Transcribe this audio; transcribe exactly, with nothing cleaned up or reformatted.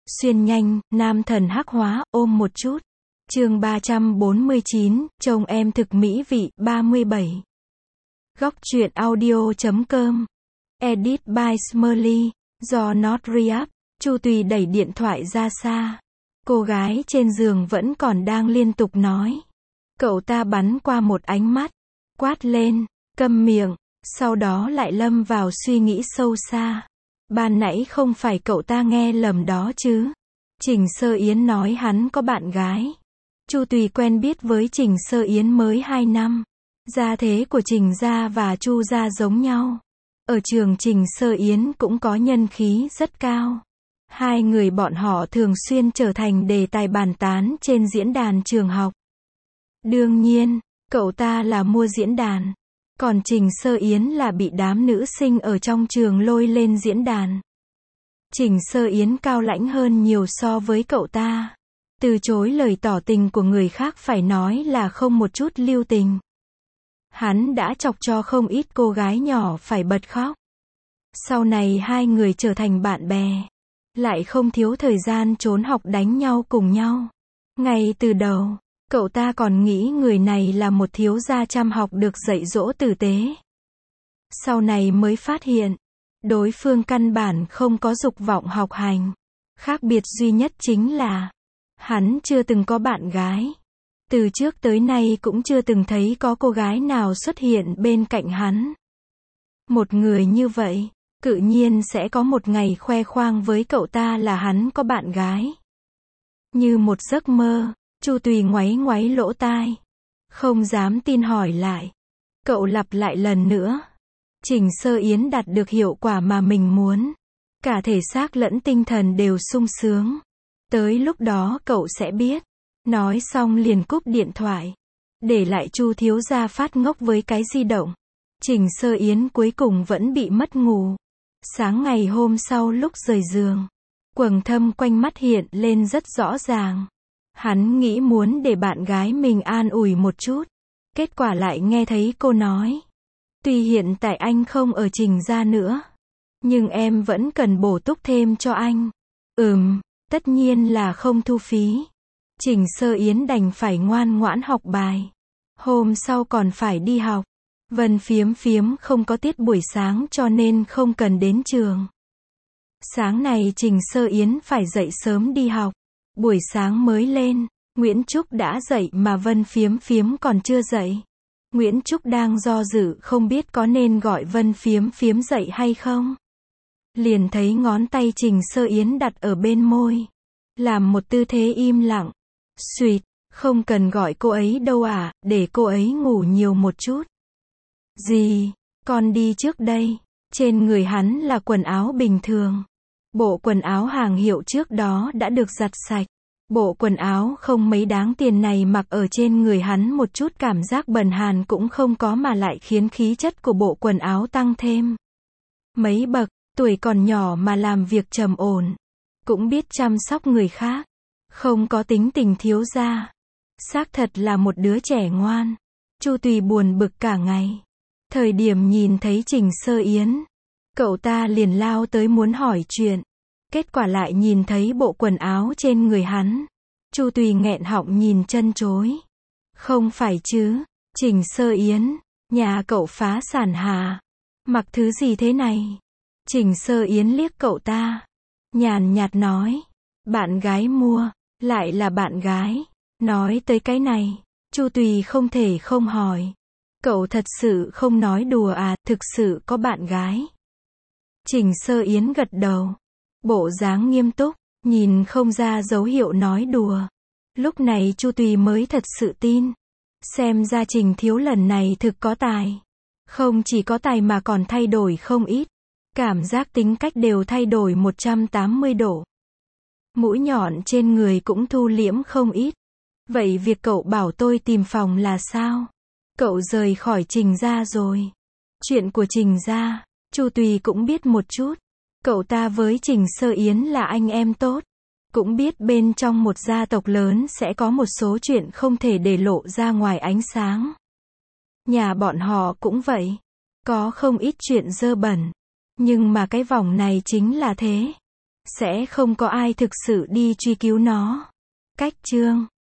Xuyên nhanh, nam thần hắc hóa, ôm một chút. Chương ba trăm bốn mươi chín, trông em thực mỹ vị, ba mươi bảy. Góc truyện audio chấm com. Edit by Smurly, do Not Re-up. Chu Tùy đẩy điện thoại ra xa. Cô gái trên giường vẫn còn đang liên tục nói. Cậu ta bắn qua một ánh mắt, quát lên, câm miệng, sau đó lại lâm vào suy nghĩ sâu xa. Ban nãy không phải cậu ta nghe lầm đó chứ? Trình Sơ Yến nói hắn có bạn gái. Chu Tùy quen biết với Trình Sơ Yến mới hai năm. Gia thế của Trình gia và Chu gia giống nhau. Ở trường Trình Sơ Yến cũng có nhân khí rất cao. Hai người bọn họ thường xuyên trở thành đề tài bàn tán trên diễn đàn trường học. Đương nhiên, cậu ta là mua diễn đàn. Còn Trình Sơ Yến là bị đám nữ sinh ở trong trường lôi lên diễn đàn. Trình Sơ Yến cao lãnh hơn nhiều so với cậu ta. Từ chối lời tỏ tình của người khác phải nói là không một chút lưu tình. Hắn đã chọc cho không ít cô gái nhỏ phải bật khóc. Sau này hai người trở thành bạn bè. Lại không thiếu thời gian trốn học đánh nhau cùng nhau. Ngay từ đầu, cậu ta còn nghĩ người này là một thiếu gia chăm học được dạy dỗ tử tế. Sau này mới phát hiện, đối phương căn bản không có dục vọng học hành. Khác biệt duy nhất chính là, hắn chưa từng có bạn gái. Từ trước tới nay cũng chưa từng thấy có cô gái nào xuất hiện bên cạnh hắn. Một người như vậy, tự nhiên sẽ có một ngày khoe khoang với cậu ta là hắn có bạn gái. Như một giấc mơ, Chu Tùy ngoáy ngoáy lỗ tai. Không dám tin hỏi lại. Cậu lặp lại lần nữa. Trình Sơ Yến đạt được hiệu quả mà mình muốn. Cả thể xác lẫn tinh thần đều sung sướng. Tới lúc đó cậu sẽ biết. Nói xong liền cúp điện thoại. Để lại Chu thiếu gia phát ngốc với cái di động. Trình Sơ Yến cuối cùng vẫn bị mất ngủ. Sáng ngày hôm sau lúc rời giường, quầng thâm quanh mắt hiện lên rất rõ ràng. Hắn nghĩ muốn để bạn gái mình an ủi một chút. Kết quả lại nghe thấy cô nói. Tuy hiện tại anh không ở Trình gia nữa, nhưng em vẫn cần bổ túc thêm cho anh. Ừm, tất nhiên là không thu phí. Trình Sơ Yến đành phải ngoan ngoãn học bài. Hôm sau còn phải đi học. Vân Phiếm Phiếm không có tiết buổi sáng cho nên không cần đến trường. Sáng này Trình Sơ Yến phải dậy sớm đi học. Buổi sáng mới lên, Nguyễn Trúc đã dậy mà Vân Phiếm Phiếm còn chưa dậy. Nguyễn Trúc đang do dự không biết có nên gọi Vân Phiếm Phiếm dậy hay không. Liền thấy ngón tay Trình Sơ Yến đặt ở bên môi. Làm một tư thế im lặng. Xuyệt, không cần gọi cô ấy đâu à, để cô ấy ngủ nhiều một chút. Gì, con đi trước đây. Trên người hắn là quần áo bình thường. Bộ quần áo hàng hiệu trước đó đã được giặt sạch. Bộ quần áo không mấy đáng tiền này mặc ở trên người hắn một chút cảm giác bần hàn cũng không có mà lại khiến khí chất của bộ quần áo tăng thêm mấy bậc. Tuổi còn nhỏ mà làm việc trầm ổn, cũng biết chăm sóc người khác, không có tính tình thiếu gia. Xác thật là một đứa trẻ ngoan. Chu Tùy buồn bực cả ngày. Thời điểm nhìn thấy Trình Sơ Yến, cậu ta liền lao tới muốn hỏi chuyện. Kết quả lại nhìn thấy bộ quần áo trên người hắn. Chu Tùy nghẹn họng nhìn chân chối. Không phải chứ, Trình Sơ Yến, nhà cậu phá sản hà? Mặc thứ gì thế này? Trình Sơ Yến liếc cậu ta, nhàn nhạt nói, bạn gái mua, lại là bạn gái. Nói tới cái này, Chu Tùy không thể không hỏi. Cậu thật sự không nói đùa à, thực sự có bạn gái? Trình Sơ Yến gật đầu. Bộ dáng nghiêm túc, nhìn không ra dấu hiệu nói đùa. Lúc này Chu Tùy mới thật sự tin. Xem ra Trình thiếu lần này thực có tài. Không chỉ có tài mà còn thay đổi không ít. Cảm giác tính cách đều thay đổi một trăm tám mươi độ. Mũi nhọn trên người cũng thu liễm không ít. Vậy việc cậu bảo tôi tìm phòng là sao? Cậu rời khỏi Trình gia rồi. Chuyện của Trình gia, Chu Tùy cũng biết một chút. Cậu ta với Trình Sơ Yến là anh em tốt. Cũng biết bên trong một gia tộc lớn sẽ có một số chuyện không thể để lộ ra ngoài ánh sáng. Nhà bọn họ cũng vậy. Có không ít chuyện dơ bẩn. Nhưng mà cái vòng này chính là thế. sẽ không có ai thực sự đi truy cứu nó. Cách chương